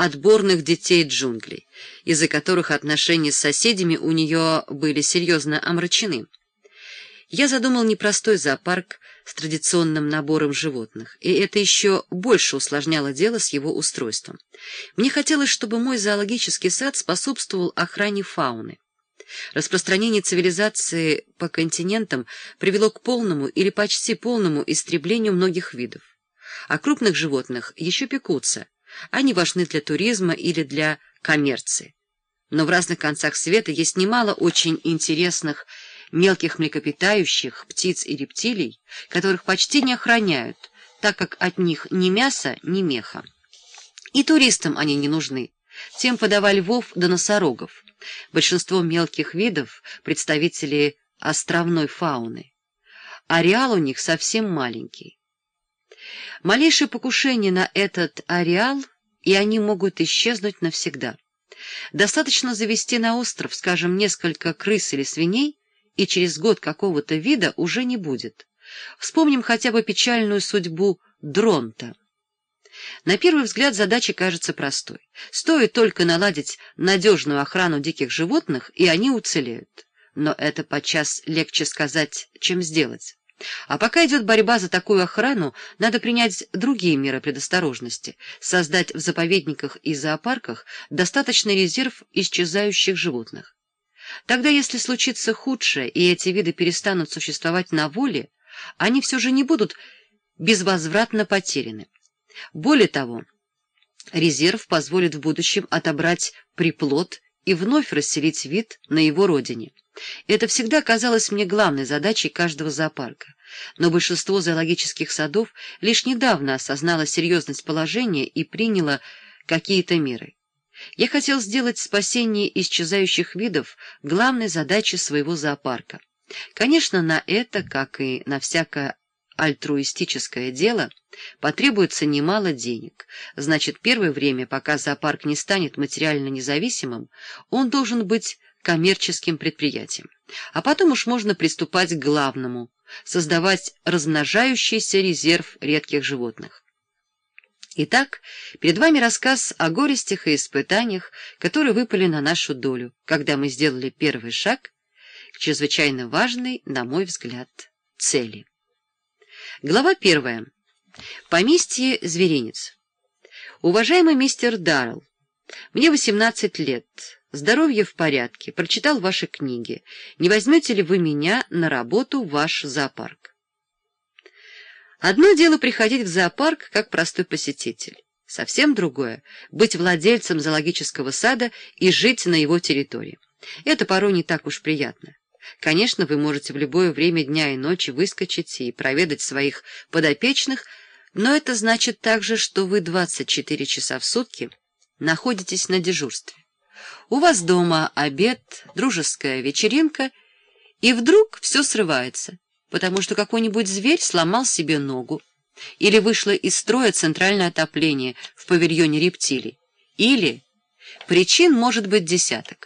отборных детей джунглей, из-за которых отношения с соседями у нее были серьезно омрачены. Я задумал непростой зоопарк с традиционным набором животных, и это еще больше усложняло дело с его устройством. Мне хотелось, чтобы мой зоологический сад способствовал охране фауны. Распространение цивилизации по континентам привело к полному или почти полному истреблению многих видов. О крупных животных еще пекутся. Они важны для туризма или для коммерции. Но в разных концах света есть немало очень интересных мелких млекопитающих, птиц и рептилий, которых почти не охраняют, так как от них ни мяса, ни меха. И туристам они не нужны. Тем подавай львов да носорогов. Большинство мелких видов — представители островной фауны. Ареал у них совсем маленький. Малейшее покушение на этот ареал, и они могут исчезнуть навсегда. Достаточно завести на остров, скажем, несколько крыс или свиней, и через год какого-то вида уже не будет. Вспомним хотя бы печальную судьбу дронта. На первый взгляд задача кажется простой. Стоит только наладить надежную охрану диких животных, и они уцелеют. Но это подчас легче сказать, чем сделать. А пока идет борьба за такую охрану, надо принять другие меры предосторожности, создать в заповедниках и зоопарках достаточный резерв исчезающих животных. Тогда, если случится худшее, и эти виды перестанут существовать на воле, они все же не будут безвозвратно потеряны. Более того, резерв позволит в будущем отобрать приплод и вновь расселить вид на его родине. Это всегда казалось мне главной задачей каждого зоопарка. Но большинство зоологических садов лишь недавно осознало серьезность положения и приняло какие-то меры. Я хотел сделать спасение исчезающих видов главной задачей своего зоопарка. Конечно, на это, как и на всякое альтруистическое дело, потребуется немало денег. Значит, первое время, пока зоопарк не станет материально независимым, он должен быть коммерческим предприятием. А потом уж можно приступать к главному — создавать размножающийся резерв редких животных. Итак, перед вами рассказ о горестях и испытаниях, которые выпали на нашу долю, когда мы сделали первый шаг к чрезвычайно важной, на мой взгляд, цели. Глава 1. Поместье Зверинец. Уважаемый мистер Даррелл, мне 18 лет, здоровье в порядке, прочитал ваши книги. Не возьмете ли вы меня на работу в ваш зоопарк? Одно дело приходить в зоопарк как простой посетитель. Совсем другое — быть владельцем зоологического сада и жить на его территории. Это порой не так уж приятно. Конечно, вы можете в любое время дня и ночи выскочить и проведать своих подопечных, но это значит также, что вы 24 часа в сутки находитесь на дежурстве. У вас дома обед, дружеская вечеринка, и вдруг все срывается, потому что какой-нибудь зверь сломал себе ногу, или вышло из строя центральное отопление в павильоне рептилий, или причин может быть десяток.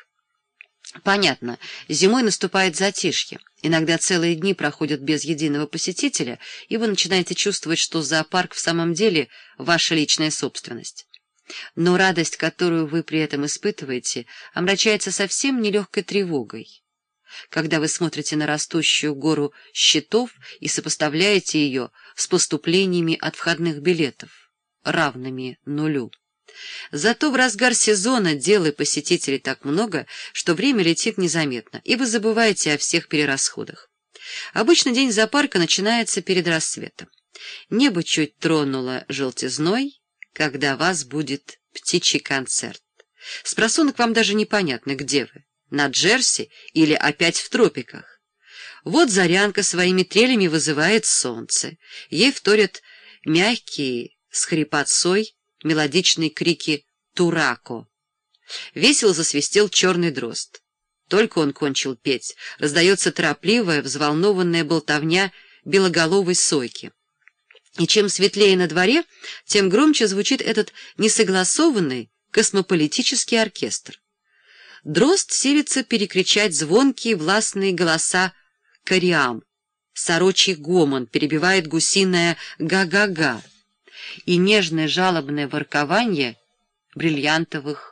Понятно, зимой наступает затишье, иногда целые дни проходят без единого посетителя, и вы начинаете чувствовать, что зоопарк в самом деле ваша личная собственность. Но радость, которую вы при этом испытываете, омрачается совсем нелегкой тревогой. Когда вы смотрите на растущую гору счетов и сопоставляете ее с поступлениями от входных билетов, равными нулю. Зато в разгар сезона дел и посетителей так много, что время летит незаметно, и вы забываете о всех перерасходах. Обычно день зоопарка начинается перед рассветом. Небо чуть тронуло желтизной, когда вас будет птичий концерт. Спросонок вам даже непонятно, где вы, на Джерси или опять в тропиках. Вот зарянка своими трелями вызывает солнце, ей вторят мягкие с хрипотцой мелодичные крики «Турако». Весело засвистел черный дрозд. Только он кончил петь, раздается торопливая, взволнованная болтовня белоголовой сойки. И чем светлее на дворе, тем громче звучит этот несогласованный космополитический оркестр. Дрозд силится перекричать звонкие властные голоса кориам. Сорочий гомон перебивает гусиное «га-га-га». И нежное жалобное воркование бриллиантовых